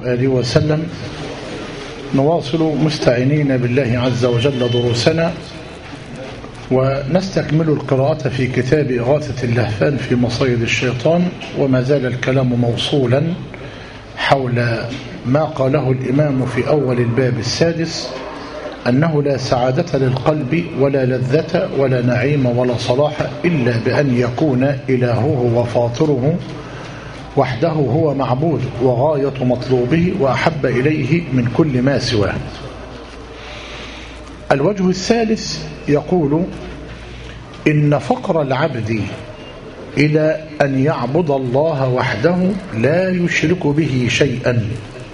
وآله وسلم. نواصل مستعينين بالله عز وجل دروسنا ونستكمل القراءة في كتاب إغاثة اللهفان في مصيد الشيطان، وما زال الكلام موصولا حول ما قاله الإمام في أول الباب السادس، أنه لا سعادة للقلب ولا لذة ولا نعيم ولا صلاح إلا بأن يكون إلهه وفاطره وحده هو معبود وغاية مطلوبه وأحب إليه من كل ما سواه. الوجه الثالث يقول: إن فقر العبد إلى أن يعبد الله وحده لا يشرك به شيئا،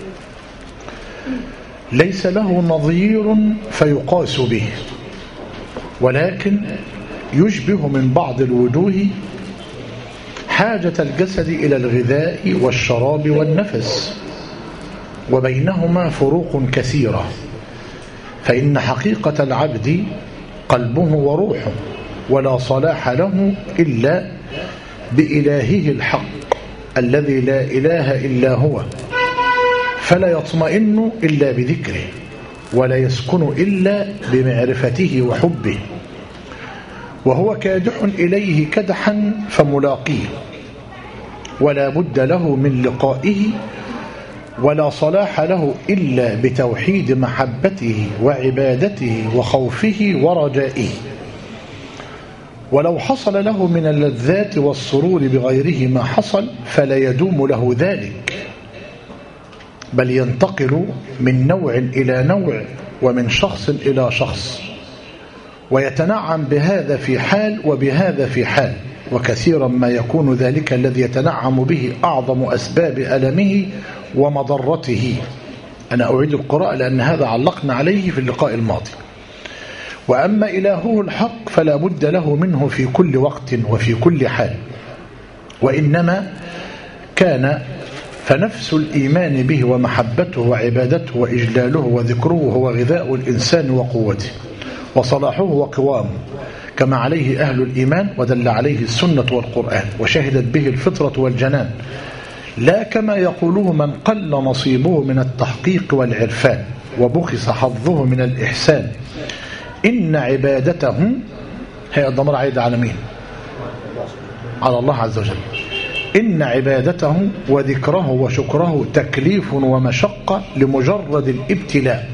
ليس له نظير فيقاس به، ولكن يشبه من بعض الوجوه حاجة الجسد إلى الغذاء والشراب والنفس، وبينهما فروق كثيرة. فإن حقيقة العبد قلبه وروحه، ولا صلاح له إلا بإلهه الحق الذي لا إله إلا هو، فلا يطمئن إلا بذكره، ولا يسكن إلا بمعرفته وحبه، وهو كادح إليه كدحا فملاقيه، ولا بد له من لقائه، ولا صلاح له إلا بتوحيد محبته وعبادته وخوفه ورجائه. ولو حصل له من اللذات والسرور بغيره ما حصل فلا يدوم له ذلك، بل ينتقل من نوع إلى نوع ومن شخص إلى شخص، ويتنعم بهذا في حال وبهذا في حال، وكثيرا ما يكون ذلك الذي يتنعم به أعظم أسباب ألمه ومضرته. أنا أعيد القراءة لأن هذا علقنا عليه في اللقاء الماضي. وأما إلهه الحق فلا بد له منه في كل وقت وفي كل حال، وإنما كان فنفس الإيمان به ومحبته وعبادته وإجلاله وذكره هو غذاء الإنسان وقوته وصلاحه وقوامه، كما عليه أهل الإيمان ودل عليه السنة والقرآن وشهدت به الفطرة والجنان، لا كما يقوله من قل نصيبه من التحقيق والعرفان وبخس حظه من الإحسان. إن عبادته، هي الضمير عايد على مين؟ على الله عز وجل. إن عبادته وذكره وشكره تكليف ومشقة لمجرد الابتلاء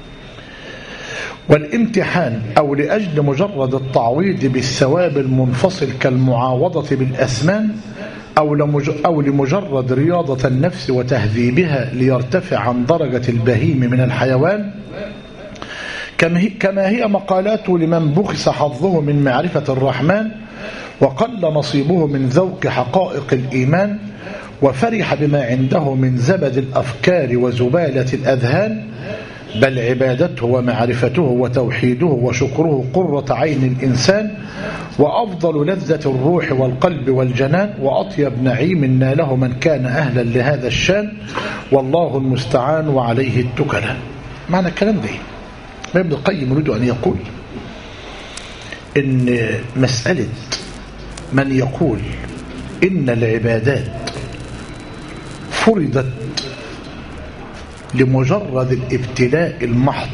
والامتحان، أو لأجل مجرد التعويض بالثواب المنفصل كالمعاوضة بالأثمان، أو لمجرد رياضة النفس وتهذيبها ليرتفع عن درجة البهيم من الحيوان، كما هي مقالاته لمن بخس حظه من معرفة الرحمن وقل نصيبه من ذوق حقائق الإيمان، وفرح بما عنده من زبد الأفكار وزبالة الأذهان. بل عبادته ومعرفته وتوحيده وشكره قرة عين الإنسان، وأفضل لذة الروح والقلب والجنان، وأطيب نعيم ناله من كان أهلا لهذا الشان، والله المستعان وعليه التكلان. معنى الكلام ده ابن القيم يريد أن يقول إن مسألة من يقول إن العبادات فرضت لمجرد الابتلاء المحض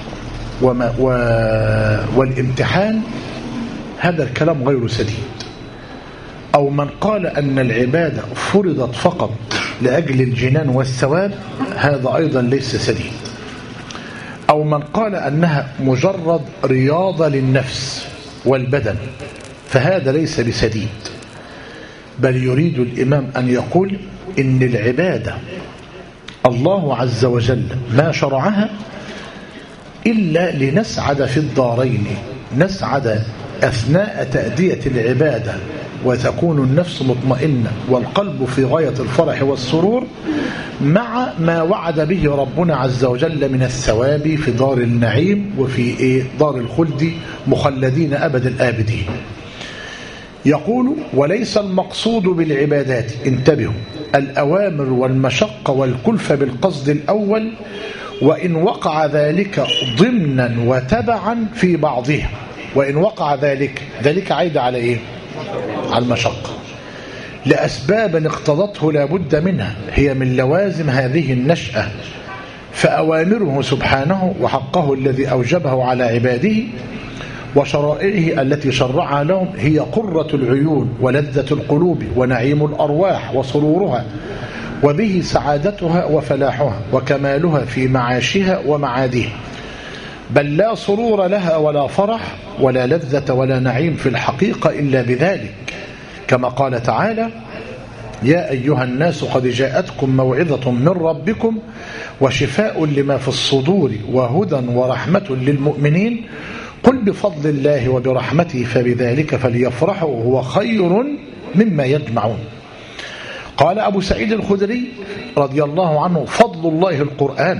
والامتحان، هذا الكلام غير سديد. أو من قال أن العبادة فرضت فقط لأجل الجنان والثواب، هذا أيضا ليس سديد. أو من قال أنها مجرد رياضة للنفس والبدن، فهذا ليس بسديد. بل يريد الإمام أن يقول إن العبادة الله عز وجل ما شرعها إلا لنسعد في الدارين، نسعد أثناء تأدية العبادة وتكون النفس مطمئنة والقلب في غاية الفرح والسرور، مع ما وعد به ربنا عز وجل من الثواب في دار النعيم وفي دار الخلد مخلدين أبد الآبدين. يقول: وليس المقصود بالعبادات، انتبهوا، الأوامر والمشقة والكلفة بالقصد الأول، وإن وقع ذلك ضمنا وتبعا في بعضها. وإن وقع ذلك عايد على إيه؟ على المشقة. لأسباب اقتضته لا بد منها، هي من لوازم هذه النشأة، فأوامره سبحانه وحقه الذي أوجبه على عباده وشرائعه التي شرعها لهم هي قرة العيون ولذة القلوب ونعيم الأرواح وسرورها، وبه سعادتها وفلاحها وكمالها في معاشها ومعادها، بل لا سرور لها ولا فرح ولا لذة ولا نعيم في الحقيقة إلا بذلك، كما قال تعالى: يا أيها الناس قد جاءتكم موعظة من ربكم وشفاء لما في الصدور وهدى ورحمة للمؤمنين، قل بفضل الله وبرحمته فبذلك فليفرحوا هو خير مما يجمعون. قال أبو سعيد الخدري رضي الله عنه: فضل الله القرآن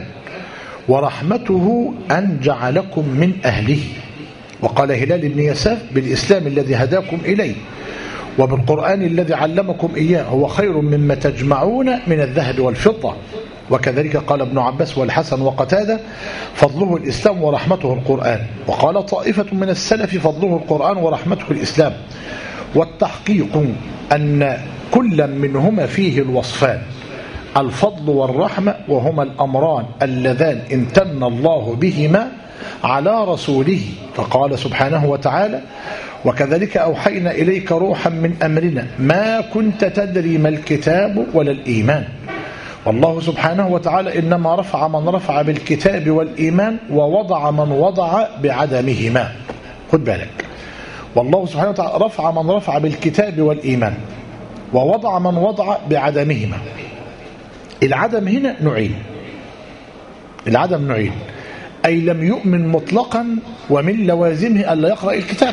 ورحمته أن جعلكم من أهله. وقال هلال بن يساف: بالإسلام الذي هداكم إليه وبالقرآن الذي علمكم إياه هو خير مما تجمعون من الذهب والفضة. وكذلك قال ابن عباس والحسن وقتادة: فضله الإسلام ورحمته القرآن. وقال طائفة من السلف: فضله القرآن ورحمته الإسلام. والتحقيق أن كل منهما فيه الوصفان، الفضل والرحمة، وهما الأمران اللذان امتن الله بهما على رسوله، فقال سبحانه وتعالى: وكذلك أوحينا إليك روحا من أمرنا ما كنت تدري ما الكتاب ولا الإيمان. والله سبحانه وتعالى إنما رفع من رفع بالكتاب والإيمان ووضع من وضع بعدمهما. خد بالك، والله سبحانه وتعالى رفع من رفع بالكتاب والإيمان ووضع من وضع بعدمهما. العدم هنا نوعين، العدم نوعين، أي لم يؤمن مطلقا ومن لوازمه ألا يقرأ الكتاب.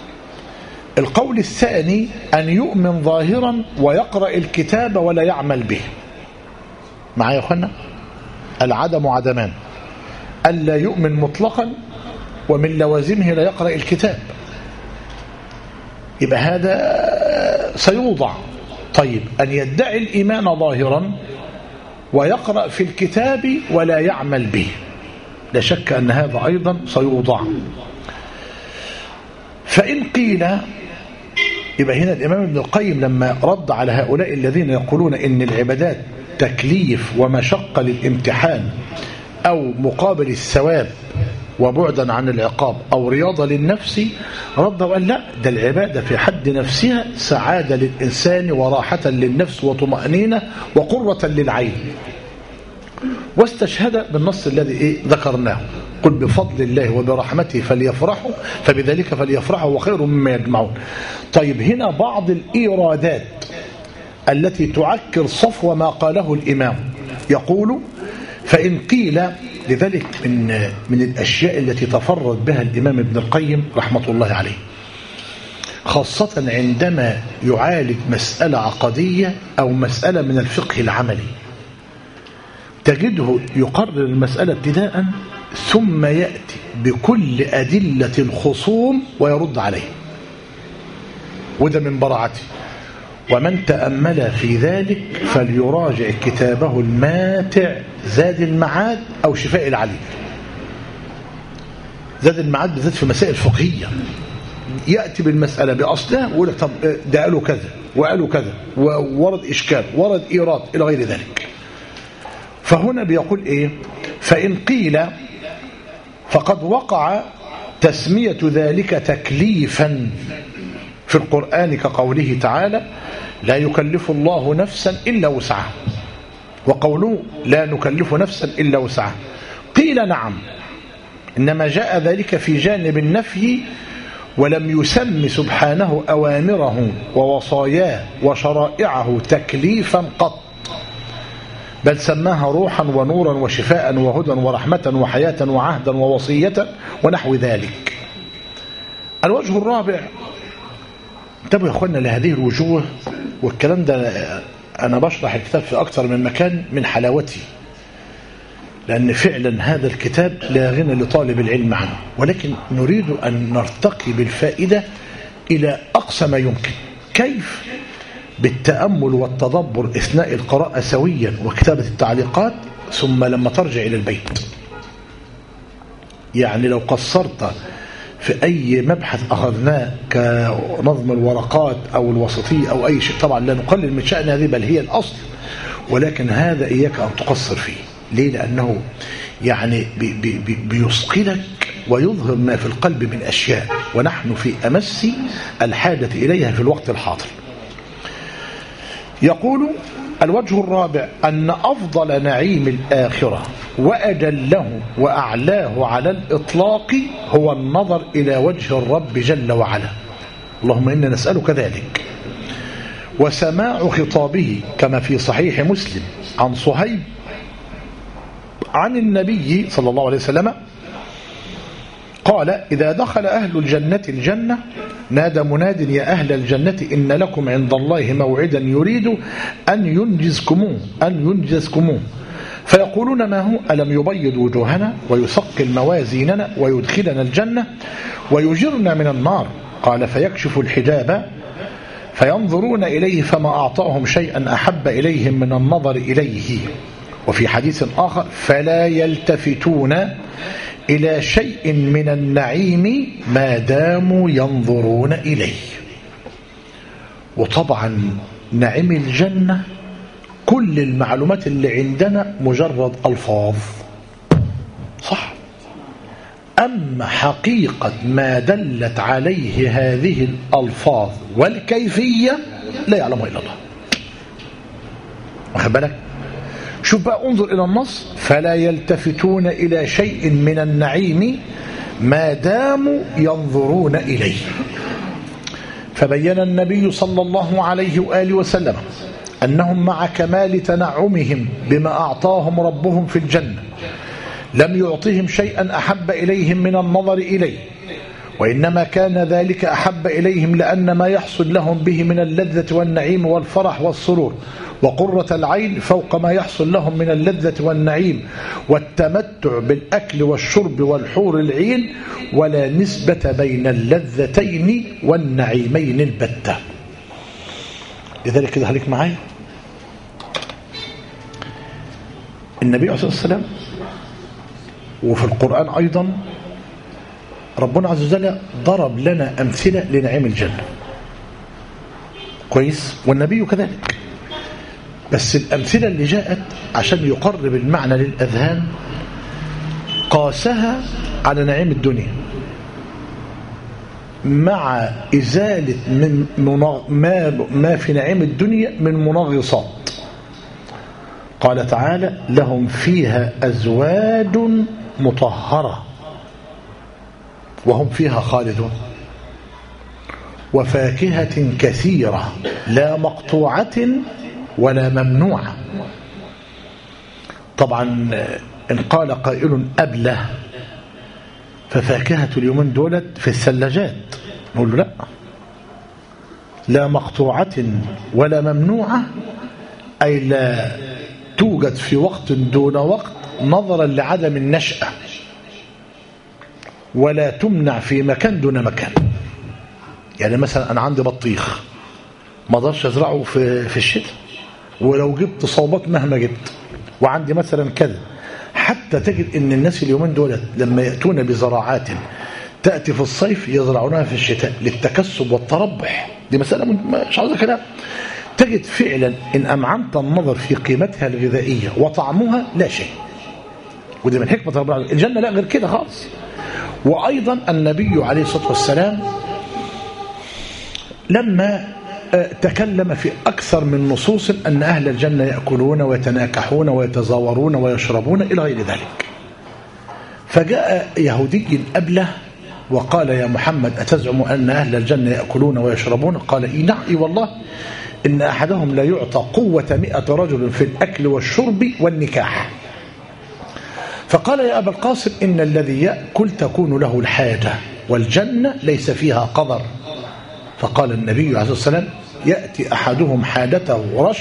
القول الثاني أن يؤمن ظاهرا ويقرأ الكتاب ولا يعمل به. معايا يا أخوانا؟ العدم عدمان، ألا يؤمن مطلقا ومن لوازمه لا يقرأ الكتاب، يبقى هذا سيوضع. طيب، أن يدعي الإيمان ظاهرا ويقرأ في الكتاب ولا يعمل به، لا شك أن هذا أيضا سيوضع. فإن قيل، يبقى هنا الإمام ابن القيم لما رد على هؤلاء الذين يقولون إن العبادات تكليف ومشقة للامتحان أو مقابل الثواب وبعدا عن العقاب أو رياضة للنفس، رد وقال: لا، ده العبادة في حد نفسها سعادة للإنسان وراحة للنفس وطمأنينة وقرة للعين. واستشهد بالنص الذي ذكرناه: قل بفضل الله وبرحمته فليفرحوا فبذلك فليفرحوا وخير مما يجمعون. طيب، هنا بعض الإيرادات التي تعكر صفو ما قاله الإمام، يقول: فإن قيل، لذلك من الأشياء التي تفرد بها الإمام ابن القيم رحمة الله عليه، خاصة عندما يعالج مسألة عقدية أو مسألة من الفقه العملي، تجده يقرر المسألة ابتداء ثم يأتي بكل أدلة الخصوم ويرد عليه، وده من براعته. ومن تأمل في ذلك فليراجع كتابه الماتع زاد المعاد أو شفاء العليل. زاد المعاد بالذات في مسائل فقهية، يأتي بالمسألة بأصلها ويقول لك: طب ده قالوا كذا وقالوا كذا وورد إشكال ورد إيراد إلى غير ذلك. فهنا بيقول إيه؟ فإن قيل فقد وقع تسمية ذلك تكليفا في القرآن كقوله تعالى: لا يكلف الله نفسا إلا وسعها، وقوله: لا نكلف نفسا إلا وسعها. قيل: نعم، إنما جاء ذلك في جانب النفي، ولم يسم سبحانه أوامره ووصاياه وشرائعه تكليفا قط، بل سماها روحا ونورا وشفاء وهدى ورحمة وحياة وعهدا ووصية ونحو ذلك. الوجه الرابع، انتبهوا يا اخوانا لهذه الوجوه، والكلام ده أنا بشرح الكتاب في أكثر من مكان من حلاوتي، لأن فعلا هذا الكتاب لا غنى لطالب العلم عنه، ولكن نريد أن نرتقي بالفائدة إلى أقصى ما يمكن. كيف؟ بالتأمل والتدبر أثناء القراءة سويا وكتابة التعليقات، ثم لما ترجع إلى البيت. يعني لو قصرت في أي مبحث أخذناه كنظم الورقات أو الوسطية أو أي شيء، طبعا لا نقلل من شأن هذه بل هي الأصل، ولكن هذا إياك أن تقصر فيه. ليه؟ لأنه يعني بيثقلك ويظهر ما في القلب من أشياء، ونحن في أمس الحاجة إليها في الوقت الحاضر. يقول الوجه الرابع أن أفضل نعيم الآخرة وأجله وأعلاه على الإطلاق هو النظر إلى وجه الرب جل وعلا، اللهم إنا نسألك ذلك. وسماع خطابه كما في صحيح مسلم عن صهيب عن النبي صلى الله عليه وسلم قال: إذا دخل أهل الجنة الجنة نادى مناد: يا أهل الجنة إن لكم عند الله موعدا يريد أن ينجزكموه فيقولون: ما هو؟ ألم يبيض وجوهنا ويثقل موازيننا ويدخلنا الجنة ويجرنا من النار؟ قال: فيكشف الحجاب فينظرون إليه فما أعطاهم شيئا أحب إليهم من النظر إليه. وفي حديث آخر: فلا يلتفتون إلى شيء من النعيم ما داموا ينظرون إليه. وطبعا نعيم الجنة كل المعلومات اللي عندنا مجرد ألفاظ، صح؟ أما حقيقة ما دلت عليه هذه الألفاظ والكيفية لا يعلمها إلا الله. واخد بالك؟ شوف بقى، انظر إلى النص: فلا يلتفتون إلى شيء من النعيم ما داموا ينظرون إليه. فبين النبي صلى الله عليه وآله وسلم أنهم مع كمال تنعمهم بما أعطاهم ربهم في الجنة لم يعطهم شيئا أحب إليهم من النظر إليه، وإنما كان ذلك أحب إليهم لأن ما يحصل لهم به من اللذة والنعيم والفرح والسرور وقرة العين فوق ما يحصل لهم من اللذة والنعيم والتمتع بالأكل والشرب والحور العين، ولا نسبة بين اللذتين والنعيمين البتة. لذلك كده خليك معايا، النبي عليه الصلاة والسلام وفي القرآن أيضا ربنا عز وجل ضرب لنا أمثلة لنعيم الجنة، كويس؟ والنبي كذلك، بس الأمثلة اللي جاءت عشان يقرب المعنى للأذهان قاسها على نعيم الدنيا مع إزالة من ما في نعيم الدنيا من منغصات. قال تعالى: لهم فيها أزواج مطهرة وهم فيها خالدون وفاكهة كثيرة لا مقطوعة ولا ممنوعة. طبعا إن قال قائل أبله ففاكهة اليومين دولت في الثلاجات، نقول له لا، لا مقطوعة ولا ممنوعة، أي لا توجد في وقت دون وقت نظرا لعدم النشأة، ولا تمنع في مكان دون مكان. يعني مثلا أنا عندي بطيخ ما اقدرش أزرعه في الشتاء، ولو جبت صوبات مهما جبت، وعندي مثلا كذا. حتى تجد ان الناس اليومين دولت لما يأتون بزراعات تأتي في الصيف يزرعونها في الشتاء للتكسب والتربح، دي مسألة مش عاوزة كلام. تجد فعلا إن أمعنت النظر في قيمتها الغذائية وطعمها لا شيء، ودي من حكمة ربنا. الجنة لا غير كده خالص. وأيضا النبي عليه الصلاة والسلام لما تكلم في أكثر من نصوص أن أهل الجنة يأكلون ويتناكحون ويتزاورون ويشربون إلى غير ذلك. فجاء يهودي أبله وقال: يا محمد أتزعم أن أهل الجنة يأكلون ويشربون؟ قال: إي نعم، إي والله، إن أحدهم لا يعطى قوة 100 رجل في الأكل والشرب والنكاح. فقال: يا أبا القاسم، إن الذي يأكل تكون له الحاجة والجنة ليس فيها قدر. فقال النبي عليه الصلاة والسلام: يأتي أحدهم حاجته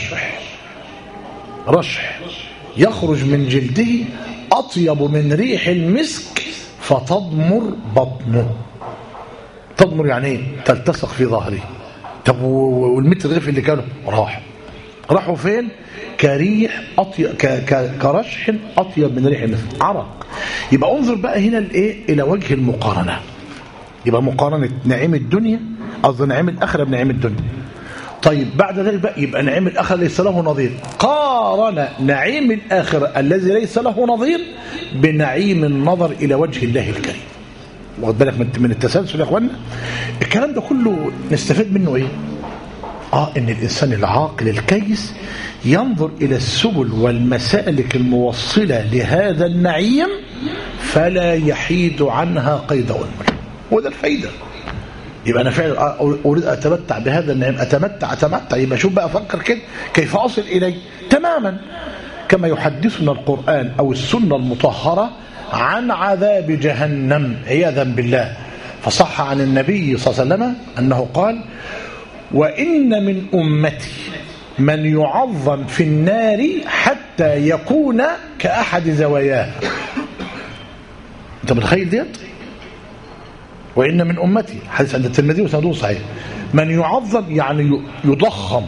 رشح يخرج من جلده أطيب من ريح المسك فتضمر بطنه. تضمر يعني ايه؟ تلتصق في ظهره. طب والمتر الغيف اللي كانوا راحوا فين؟ كريح أطيب، كرشح أطيب من ريح المسك، عرق. يبقى انظر بقى هنا الى وجه المقارنة. يبقى مقارنة نعيم الدنيا قصد نعيم الآخرة بنعيم الدنيا. طيب بعد ذلك بقى يبقى نعيم الآخرة ليس له نظير، قارن نعيم الآخرة الذي ليس له نظير بنعيم النظر إلى وجه الله الكريم. واخد بالك من التسلسل يا اخوانا؟ الكلام ده كله نستفيد منه ايه؟ ان الانسان العاقل الكيس ينظر الى السبل والمسالك الموصله لهذا النعيم فلا يحيد عنها قيد انمله. وده الفايده. يبقى انا فعلا اريد اتمتع بهذا النعيم، اتمتع يبقى شوف بقى افكر كده كيف اصل اليه تماما كما يحدثنا القران او السنه المطهره عن عذاب جهنم عياذا بالله. فصح عن النبي صلى الله عليه وسلم أنه قال: وإن من أمتي من يعظم في النار حتى يكون كأحد زواياه. أنت متخيل ديت؟ وإن من أمتي، حديث عند الترمذي وسنده صحيح، من يعظم يعني يضخم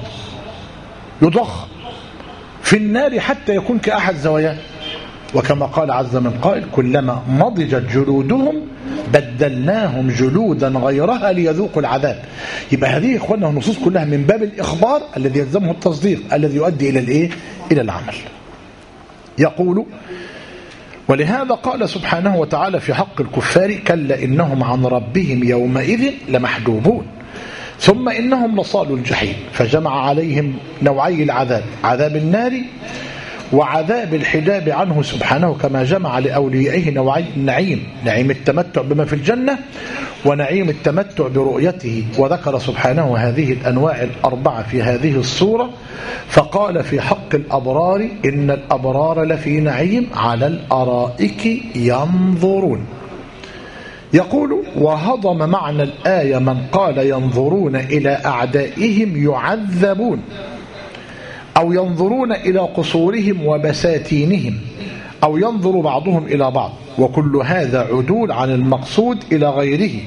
في النار حتى يكون كأحد زواياه. وكما قال عز من قائل: كلما نضجت جلودهم بدلناهم جلودا غيرها ليذوقوا العذاب. يبقى هذه اخواننا النصوص كلها من باب الاخبار الذي يلزمه التصديق الذي يؤدي الى الايه؟ الى العمل. يقول: ولهذا قال سبحانه وتعالى في حق الكفار: كلا انهم عن ربهم يومئذ لمحجوبون ثم انهم لصالوا الجحيم. فجمع عليهم نوعي العذاب: عذاب النار وعذاب الحجاب عنه سبحانه، كما جمع لأوليائه نوعي النعيم: نعيم التمتع بما في الجنة ونعيم التمتع برؤيته. وذكر سبحانه هذه الأنواع الأربعة في هذه الصورة، فقال في حق الأبرار: إن الأبرار لفي نعيم على الأرائك ينظرون. يقول: وهضم معنى الآية من قال ينظرون إلى أعدائهم يعذبون، أو ينظرون إلى قصورهم وبساتينهم، أو ينظر بعضهم إلى بعض، وكل هذا عدول عن المقصود إلى غيره.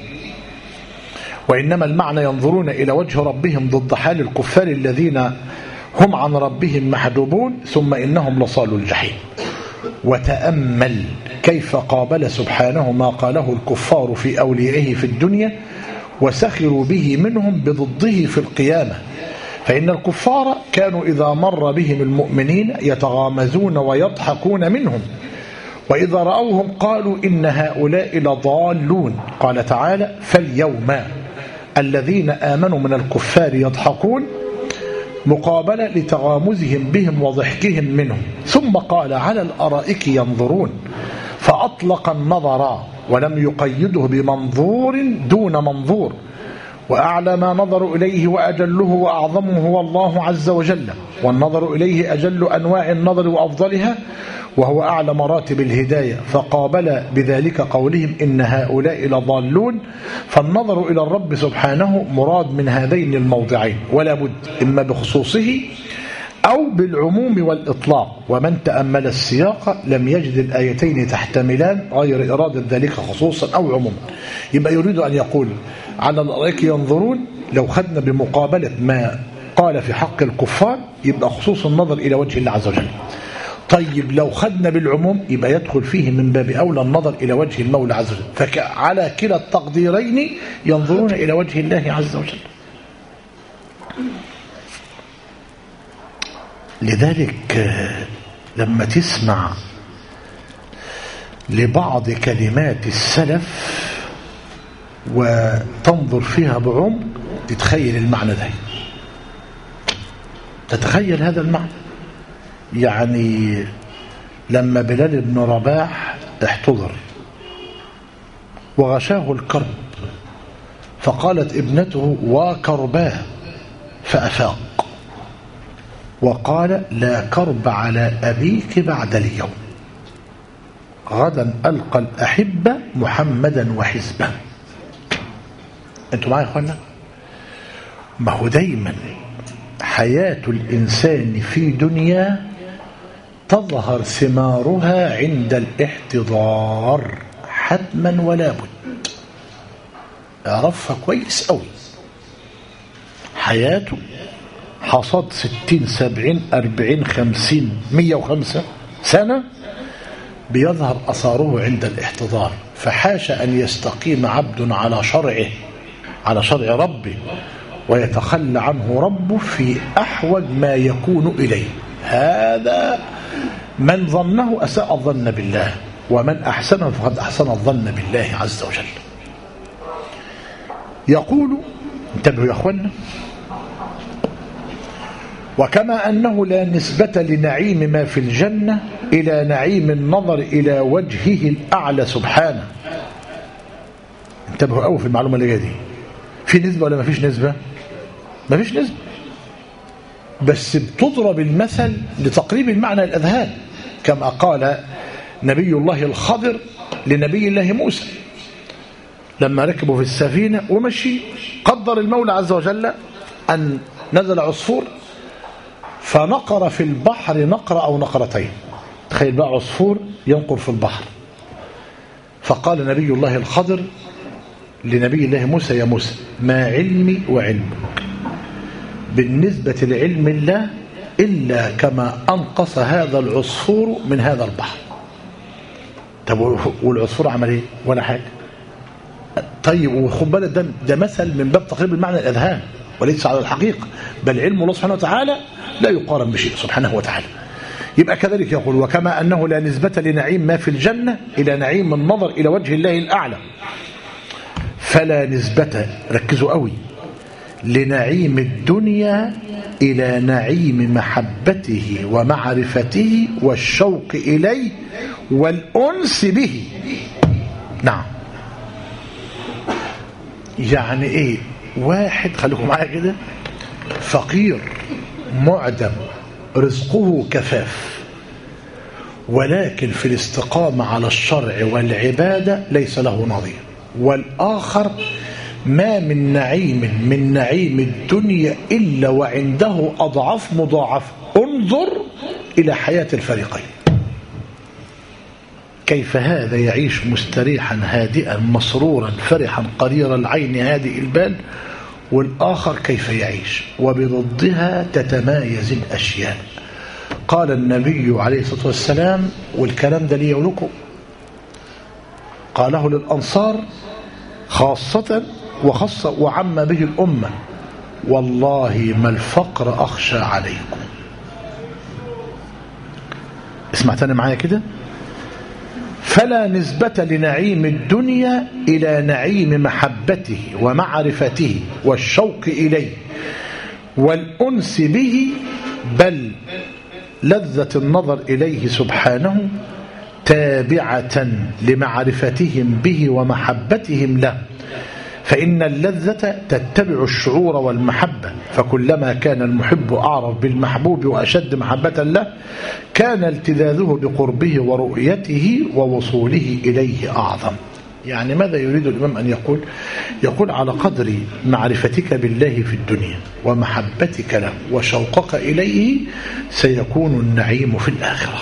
وإنما المعنى ينظرون إلى وجه ربهم ضد حال الكفار الذين هم عن ربهم محجوبون ثم إنهم لصالوا الجحيم. وتأمل كيف قابل سبحانه ما قاله الكفار في أوليائه في الدنيا وسخروا به منهم بضده في القيامة. فإن الكفار كانوا إذا مر بهم المؤمنين يتغامزون ويضحكون منهم، وإذا رأوهم قالوا إن هؤلاء لضالون. قال تعالى: فاليوم الذين آمنوا من الكفار يضحكون، مقابلة لتغامزهم بهم وضحكهم منهم. ثم قال: على الأرائك ينظرون، فأطلق النظر ولم يقيده بمنظور دون منظور. وأعلى ما نظر إليه وأجله وأعظمه هو الله عز وجل، والنظر إليه أجل أنواع النظر وأفضلها، وهو أعلى مراتب الهداية. فقابل بذلك قولهم إن هؤلاء لضالون. فالنظر إلى الرب سبحانه مراد من هذين الموضعين، ولا بد إما بخصوصه أو بالعموم والإطلاق. ومن تأمل السياق لم يجد الآيتين تحتملان غير إرادة ذلك خصوصا أو عموما. يبقى يريد أن يقول على الأرائك ينظرون، لو خدنا بمقابلة ما قال في حق الكفار يبقى خصوص النظر إلى وجه الله عز وجل. طيب لو خدنا بالعموم يبقى يدخل فيه من باب أولى النظر إلى وجه المولى عز وجل. فعلى كلا التقديرين ينظرون إلى وجه الله عز وجل. لذلك لما تسمع لبعض كلمات السلف وتنظر فيها بعمق تتخيل المعنى ده، تتخيل هذا المعنى. يعني لما بلال بن رباح احتضر وغشاه الكرب فقالت ابنته: وكرباه، فأفاق وقال: لا كرب على أبيك بعد اليوم، غدا ألقى الأحبة محمدا وحزبه. أنتوا معي يا أخوانا؟ ما هو دايما حياة الإنسان في دنيا تظهر ثمارها عند الاحتضار حتما ولا بد. اعرفها كويس أوي. حياته حصد 60 70 40 50 105 سنة بيظهر أثاره عند الاحتضار، فحاش أن يستقيم عبد على شرعه، على شرع ربه، ويتخلى عنه ربه في أحوج ما يكون إليه. هذا من ظنه أساء الظن بالله، ومن أحسنه فقد أحسن الظن بالله عز وجل. يقول، انتبهوا يا أخوانا: وكما أنه لا نسبة لنعيم ما في الجنة إلى نعيم النظر إلى وجهه الأعلى سبحانه. انتبهوا أوي في المعلومة اللي جايه دي. في نسبة ولا ما فيش نسبة؟ ما فيش نسبة، بس بتضرب المثل لتقريب المعنى الأذهان، كما قال نبي الله الخضر لنبي الله موسى لما ركبوا في السفينة ومشي، قدر المولى عز وجل أن نزل عصفور فنقر في البحر نقرة أو نقرتين. تخيل بقى عصفور ينقر في البحر. فقال نبي الله الخضر لنبي الله موسى: يا موسى، ما علمي وعلمك بالنسبة لعلم الله إلا كما أنقص هذا العصفور من هذا البحر. طب والعصفور عمل ايه؟ ولا حاجة. طيب وخد بالك، ده مثل من باب تقريب المعنى الأذهان وليس على الحقيقة، بل علم الله سبحانه وتعالى لا يقارن بشيء سبحانه وتعالى. يبقى كذلك يقول: وكما أنه لا نسبة لنعيم ما في الجنة إلى نعيم النظر إلى وجه الله الأعلى، فلا نسبة، ركزوا قوي، لنعيم الدنيا إلى نعيم محبته ومعرفته والشوق إليه والأنس به. نعم، يعني إيه؟ واحد، خليكم معايا كده، فقير معدم رزقه كفاف، ولكن في الاستقامة على الشرع والعبادة ليس له نظير. والآخر ما من نعيم الدنيا إلا وعنده أضعاف مضاعفة. انظر إلى حياة الفريقين، كيف هذا يعيش مستريحا هادئا مسرورا فرحا قرير العين هادئ البال، والآخر كيف يعيش. وبضدها تتمايز الأشياء. قال النبي عليه الصلاة والسلام، والكلام ده لي ولكم، قاله للأنصار خاصة وخص وعم به الأمة: والله ما الفقر أخشى عليكم. اسمع تاني معايا كده: فلا نسبة لنعيم الدنيا إلى نعيم محبته ومعرفته والشوق إليه والأنس به، بل لذة النظر إليه سبحانه تابعة لمعرفتهم به ومحبتهم له، فإن اللذة تتبع الشعور والمحبة، فكلما كان المحب أعرف بالمحبوب وأشد محبة له كان التذاذه بقربه ورؤيته ووصوله إليه أعظم. يعني ماذا يريد الإمام أن يقول؟ يقول: على قدر معرفتك بالله في الدنيا ومحبتك له وشوقك إليه سيكون النعيم في الآخرة.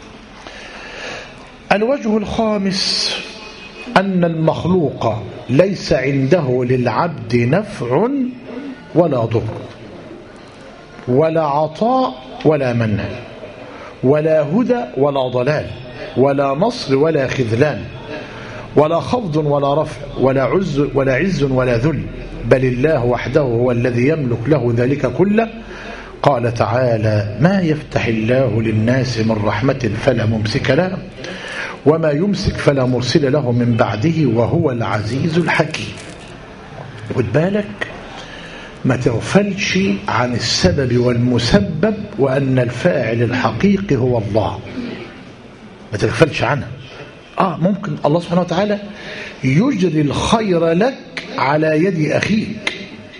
الوجه الخامس: أن المخلوق ليس عنده للعبد نفع ولا ضر ولا عطاء ولا منع ولا هدى ولا ضلال ولا نصر ولا خذلان ولا خفض ولا رفع ولا عز ولا ذل، بل الله وحده هو الذي يملك له ذلك كله. قال تعالى: ما يفتح الله للناس من رحمة فلا ممسك لها وما يمسك فلا مرسل له من بعده وهو العزيز الحكيم. خد بالك، ما تغفلش عن السبب والمسبب، وأن الفاعل الحقيقي هو الله، ما تغفلش عنها. ممكن الله سبحانه وتعالى يجري الخير لك على يد أخيك،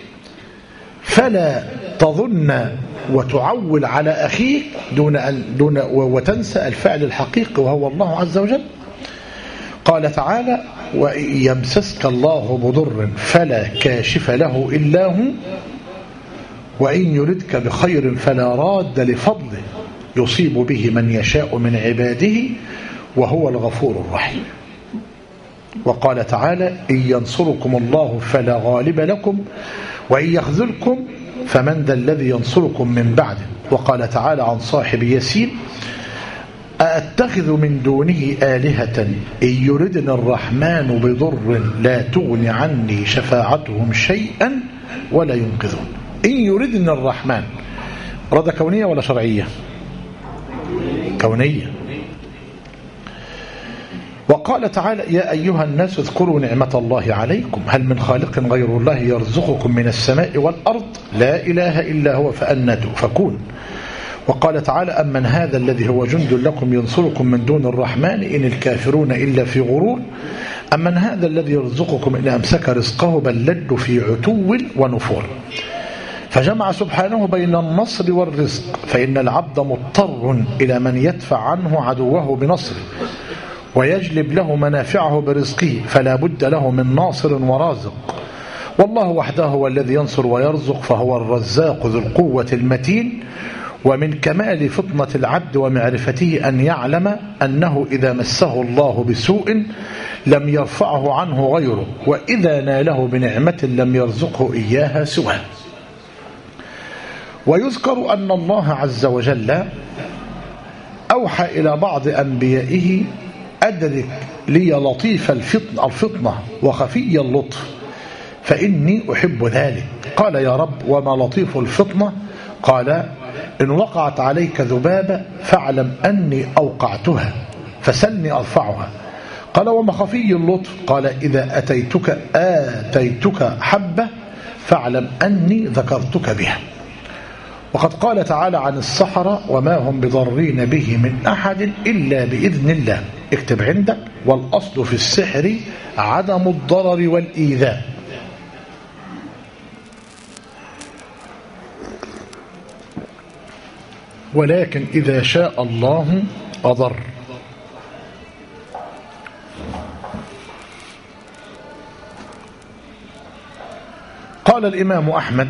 فلا تظن وتعول على أخيك دون وتنسى الفعل الحقيقي وهو الله عز وجل. قال تعالى: وإن يمسسك الله بضر فلا كاشف له إلا هو وإن يردك بخير فلا راد لفضله يصيب به من يشاء من عباده وهو الغفور الرحيم. وقال تعالى: إن ينصركم الله فلا غالب لكم وإن يخذلكم فمن ذا الذي ينصركم من بعده. وقال تعالى عن صاحب ياسين: أأتخذ من دونه آلهة إن يردني الرحمن بضر لا تغن عني شفاعتهم شيئا ولا ينقذون. إن يردني الرحمن، إرادة كونية ولا شرعية؟ كونية. وقال تعالى يا أيها الناس اذكروا نعمة الله عليكم هل من خالق غير الله يرزقكم من السماء والأرض لا إله إلا هو فأنى تؤفكون. وقال تعالى أمن هذا الذي هو جند لكم ينصركم من دون الرحمن إن الكافرون إلا في غرور أمن هذا الذي يرزقكم إن أمسك رزقه بل لجوا في عتو ونفور. فجمع سبحانه بين النصر والرزق، فإن العبد مضطر إلى من يدفع عنه عدوه بنصره ويجلب له منافعه برزقه، فلا بد له من ناصر ورازق. والله وحده هو الذي ينصر ويرزق، فهو الرزاق ذو القوة المتين. ومن كمال فطنة العبد ومعرفته أن يعلم أنه إذا مسه الله بسوء لم يرفعه عنه غيره، وإذا ناله بنعمة لم يرزقه إياها سواه. ويذكر أن الله عز وجل أوحى إلى بعض أنبيائه أدرك لي لطيف الفطنة وخفي اللطف فإني أحب ذلك. قال يا رب وما لطيف الفطنة؟ قال إن وقعت عليك ذبابة فاعلم أني أوقعتها فسلني أرفعها. قال وما خفي اللطف؟ قال إذا آتيتك حبة فاعلم أني ذكرتك بها. وقد قال تعالى عن السحرة وما هم بضرين به من أحد إلا بإذن الله. اكتب عندك والأصل في السحر عدم الضرر والإيذاء. ولكن إذا شاء الله أضر. قال الإمام أحمد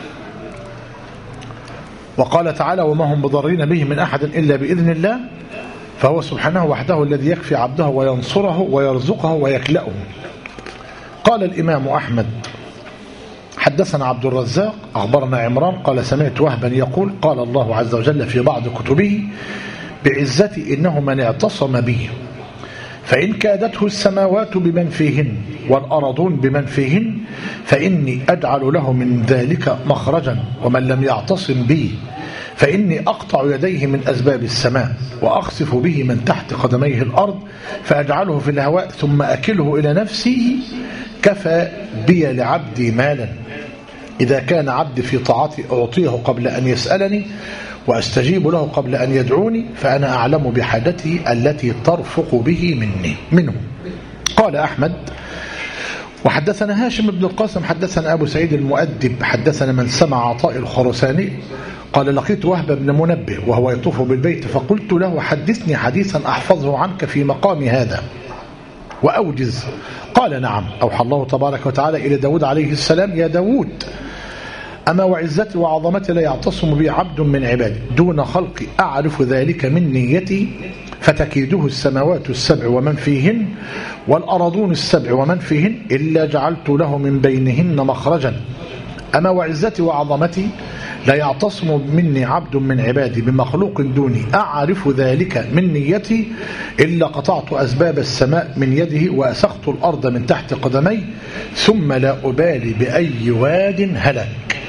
وقال تعالى وما هم بضرين به من أحد إلا بإذن الله، فهو سبحانه وحده الذي يكفي عبده وينصره ويرزقه ويكلأه. قال الإمام أحمد حدثنا عبد الرزاق أخبرنا عمران قال سمعت وهبا يقول قال الله عز وجل في بعض كتبه بعزتي إنه من اعتصم به فإن كادته السماوات بمن فيهن والأرضون بمن فيهن فإني أجعل له من ذلك مخرجا، ومن لم يعتصم بي فإني أقطع يديه من أسباب السماء وأخسف به من تحت قدميه الأرض فأجعله في الهواء ثم أكله إلى نفسي كفى بي لعبدي مالا. إذا كان عبدي في طاعتي أعطيه قبل أن يسألني وأستجيب له قبل أن يدعوني فأنا أعلم بحاجته التي ترفق به منه. قال أحمد وحدثنا هاشم بن القاسم حدثنا أبو سعيد المؤدب حدثنا من سمع عطاء الخرساني قال لقيت وهب بن منبه وهو يطوف بالبيت فقلت له حدثني حديثا أحفظه عنك في مقام هذا وأوجز. قال نعم. أوحى الله تبارك وتعالى إلى داود عليه السلام يا داود أما وعزتي وعظمتي لا يعتصم بي عبد من عبادي دون خلقي أعرف ذلك من نيتي فتكيده السماوات السبع ومن فيهن والأرضون السبع ومن فيهن إلا جعلت له من بينهن مخرجا. أما وعزتي وعظمتي لا يعتصم مني عبد من عبادي بمخلوق دوني أعرف ذلك من نيتي إلا قطعت أسباب السماء من يده وأسخت الأرض من تحت قدمي ثم لا أبالي بأي واد هلك.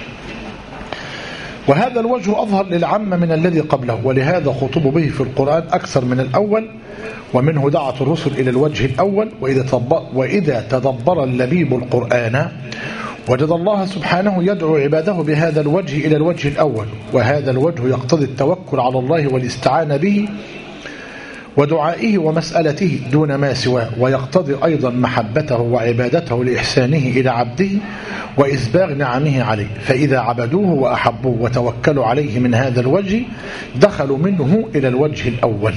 وهذا الوجه أظهر للعامة من الذي قبله، ولهذا خطب به في القرآن أكثر من الأول، ومنه دعت الرسل إلى الوجه الأول. وإذا تدبر اللبيب القرآن وجد الله سبحانه يدعو عباده بهذا الوجه إلى الوجه الأول، وهذا الوجه يقتضي التوكل على الله والاستعانة به ودعائه ومسألته دون ما سواه، ويقتضي أيضا محبته وعبادته لإحسانه إلى عبده وإسباغ نعمه عليه. فإذا عبدوه وأحبوه وتوكلوا عليه من هذا الوجه دخلوا منه إلى الوجه الأول.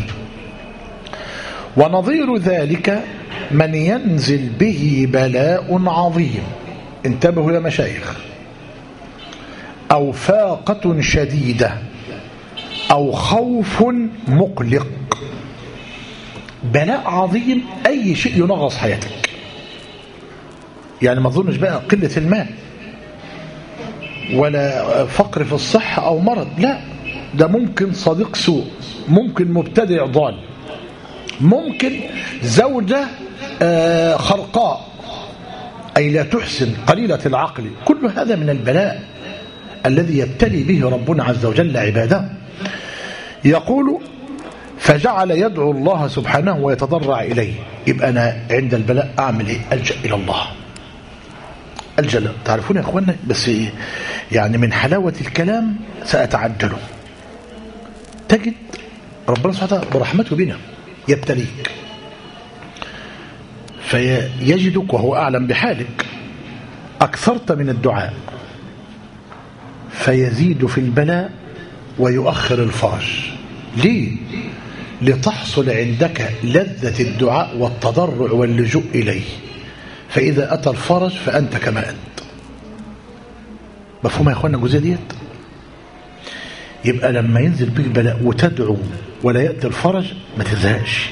ونظير ذلك من ينزل به بلاء عظيم، انتبهوا يا مشايخ، أو فاقة شديدة أو خوف مقلق. بلاء عظيم أي شيء ينغص حياتك، يعني ما تظنش بقى قلة المال ولا فقر في الصحة أو مرض، لا، ده ممكن صديق سوء، ممكن مبتدع ضال، ممكن زوجة خرقاء أي لا تحسن قليلة العقل. كل هذا من البلاء الذي يبتلي به ربنا عز وجل عباده. يقول فجعل يدعو الله سبحانه ويتضرع إليه. يبقى أنا عند البلاء أعمل إيه؟ ألجأ إلى الله. ألجأ. تعرفون يا أخوانا، بس يعني من حلاوة الكلام سأتعجله. تجد ربنا سبحانه وتعالى برحمته بنا يبتليك، فيجدك وهو أعلم بحالك أكثرت من الدعاء، فيزيد في البلاء ويؤخر الفرج. ليه؟ لتحصل عندك لذة الدعاء والتضرع واللجوء إليه، فإذا أتى الفرج فأنت كما أنت. مفهوم يا أخوانا الجزئية ديت؟ يبقى لما ينزل بك البلاء وتدعو ولا يأتي الفرج ما تزهقش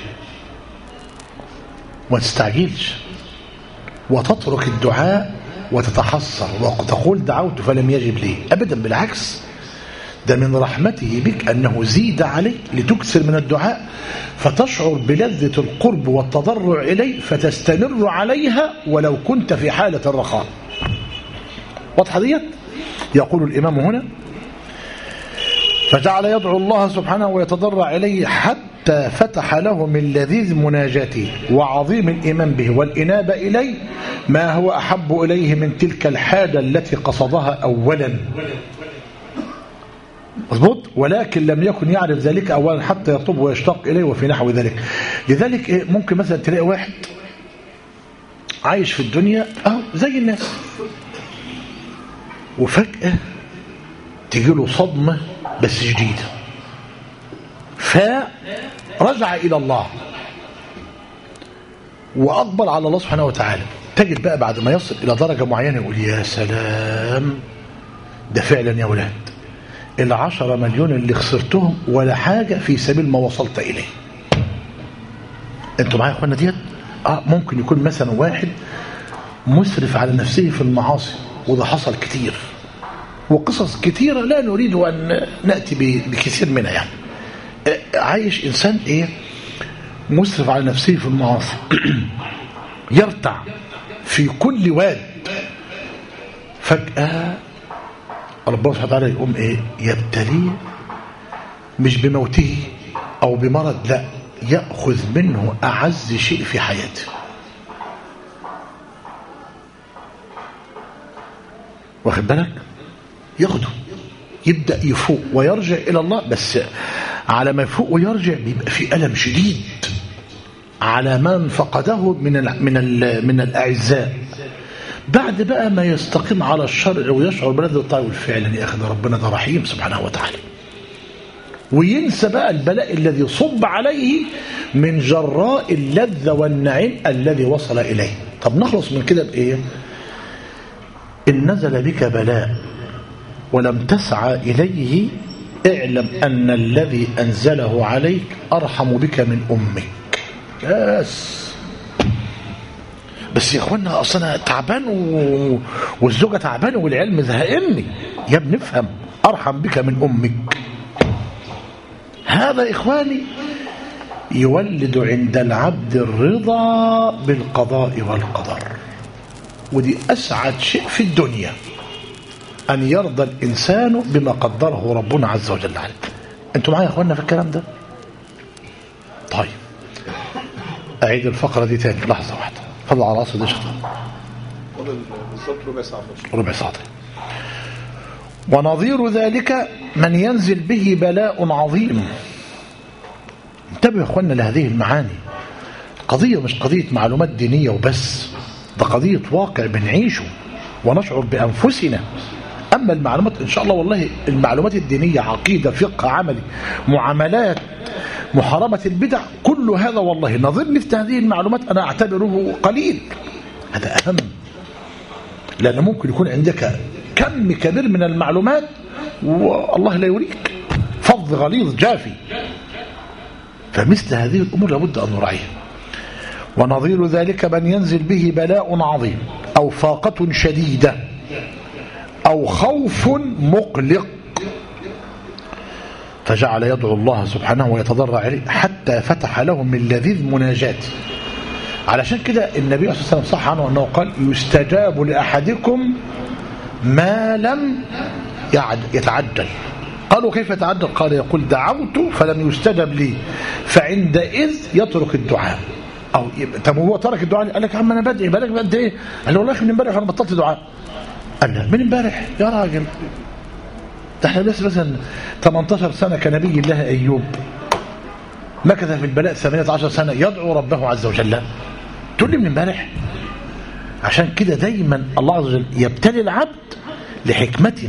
وما تستعجلش وتترك الدعاء وتتحسر وتقول دعوت فلم يجب لي. أبدا، بالعكس، ده من رحمته بك أنه زيد عليك لتكثر من الدعاء فتشعر بلذة القرب والتضرع إليه فتستمر عليها ولو كنت في حالة الرخاء. واضحة ديت؟ يقول الإمام هنا فجعل يدعو الله سبحانه ويتضرع إليه حتى فتح له من لذيذ مناجاته وعظيم الإيمان به والإنابة إليه ما هو أحب إليه من تلك الحاجة التي قصدها أولا. مظبوط. ولكن لم يكن يعرف ذلك أولا حتى يطلب ويشتاق إليه وفي نحو ذلك. لذلك ممكن مثلا تلاقي واحد عايش في الدنيا زي الناس، وفجأة تجيله صدمة بس جديدة، فرجع إلى الله وأقبل على الله سبحانه وتعالى. تجد بقى بعد ما يصل إلى درجة معينة يقول يا سلام، ده فعلا يا ولاد 10 مليون اللي خسرتهم ولا حاجة في سبيل ما وصلت إليه. انتوا معايا يا اخوانا ديت؟ ممكن يكون مثلا واحد مسرف على نفسه في المعاصي، وده حصل كتير وقصص كتيرة لا نريد أن نأتي بكثير منها. يعني عايش إنسان مسرف على نفسه في المعاصي يرتع في كل واد، فجأة ربنا سبحانه وتعالى يقوم يبتليه، مش بموته أو بمرض، لا، يأخذ منه أعز شيء في حياته. واخد بالك؟ ياخده، يبدأ يفوق ويرجع إلى الله، بس على ما يفوق ويرجع بيبقى في ألم شديد على من فقده من الأعزاء. بعد بقى ما يستقيم على الشرع ويشعر بلذة الطاعة والفعل يا أخي ده ربنا ده رحيم سبحانه وتعالى، وينسى بقى البلاء الذي صب عليه من جراء اللذة والنعيم الذي وصل إليه. طب نخلص من كده بإيه؟ إن نزل بك بلاء ولم تسعى إليه اعلم أن الذي أنزله عليك أرحم بك من أمك. بس يا أخوانا أصلا تعبان والزوجة تعبان والعلم زهقني. يا ابن افهم، أرحم بك من أمك. هذا إخواني يولد عند العبد الرضا بالقضاء والقدر، ودي أسعد شيء في الدنيا، أن يرضى الإنسان بما قدره ربنا عز وجل عليه. أنتم معايا يا أخوانا في الكلام ده؟ طيب أعيد الفقرة دي تاني لحظة واحدة. فضل على رأسه دي شطر بالضبط ربع ساعة. ونظير ذلك من ينزل به بلاء عظيم. انتبهوا يا أخوانا لهذه المعاني. قضية مش قضية معلومات دينية وبس، ده قضية واقع بنعيشه ونشعر بأنفسنا. أما المعلومات إن شاء الله والله المعلومات الدينية، عقيدة، فقه، عملي، معاملات، محاربة البدع، كل هذا والله نظير مثل هذه المعلومات أنا أعتبره قليل. هذا أهم، لأنه ممكن يكون عندك كم كبير من المعلومات والله لا يريك، فض غليظ جافي. فمثل هذه الأمور لابد أن نراعيها. ونظير ذلك من ينزل به بلاء عظيم أو فاقة شديدة أو خوف مقلق فجعل يدعو الله سبحانه ويتضرع عليه حتى فتح لهم من لذيذ مناجاته. علشان كده النبي صلى الله عليه وسلم صح عنه أنه قال يستجاب لأحدكم ما لم يتعجل. قالوا كيف يتعجل؟ قال يقول دعوت فلم يستجب لي فعندئذ يترك الدعاء. أو طب هو ترك الدعاء؟ قال لك يا عم أنا بدعي بالك قد إيه؟ قال له والله من امبارح أنا بطلت دعاء. قال له من امبارح يا راجل؟ ده احنا بس مثلا 18 سنة كنبي الله أيوب مكث في البلاء 18 سنة يدعو ربه عز وجل، تقول لي من امبارح؟ عشان كده دايما الله عز وجل يبتلي العبد لحكمة،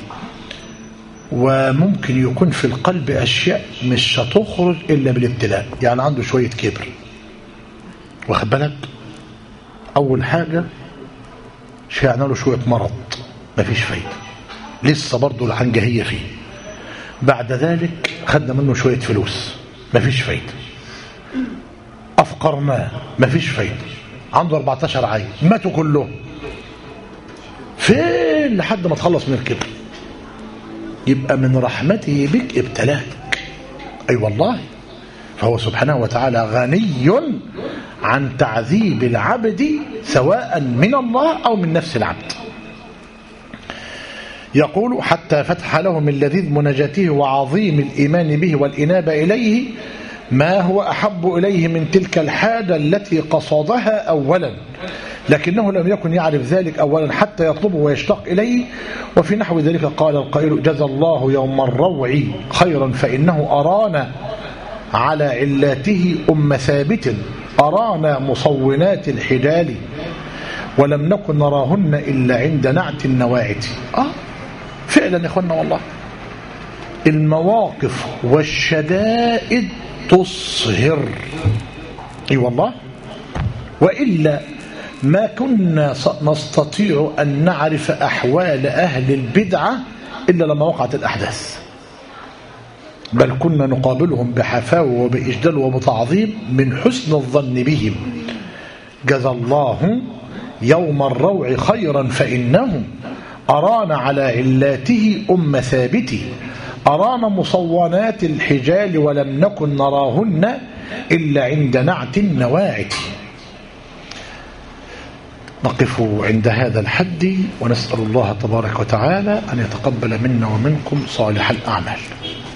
وممكن يكون في القلب أشياء مش هتخرج إلا بالابتلاء. يعني عنده شوية كبر، واخد بالك؟ أول حاجة شيعنا له شوية مرض مفيش فايدة، لسه برضه العنجهية فيه. بعد ذلك خدنا منه شوية فلوس مفيش فايدة، أفقرناه مفيش فايدة، عنده 14 عيل ماتوا كلهم، فين لحد ما تخلص من الكبر؟ يبقى من رحمته بك ابتلاك. أي والله. فهو سبحانه وتعالى غني عن تعذيب العبد سواء من الله أو من نفس العبد. يقول حتى فتح له من لذيذ مناجاته وعظيم الإيمان به والإنابة إليه ما هو أحب إليه من تلك الحاجة التي قصدها أولا، لكنه لم يكن يعرف ذلك أولا حتى يطلبه ويشتاق إليه. وفي نحو ذلك قال القائل جزى الله يوم الروع خيرا فإنه أرانا على علاته ثابت، أرانا مصونات الحجال ولم نكن نراهن إلا عند نعت النواعت. فعلا يا إخوانا والله المواقف والشدائد تصهر. أي والله، وإلا ما كنا نستطيع أن نعرف أحوال أهل البدعة إلا لما وقعت الأحداث، بل كنا نقابلهم بحفاوة وبإجلال وبتعظيم من حسن الظن بهم. جزى الله يوم الروع خيرا فإنه أرانا على علاته ثابت، أرانا مصونات الحجال ولم نكن نراهن إلا عند نعت النواعت. نقف عند هذا الحد ونسأل الله تبارك وتعالى أن يتقبل منا ومنكم صالح الأعمال.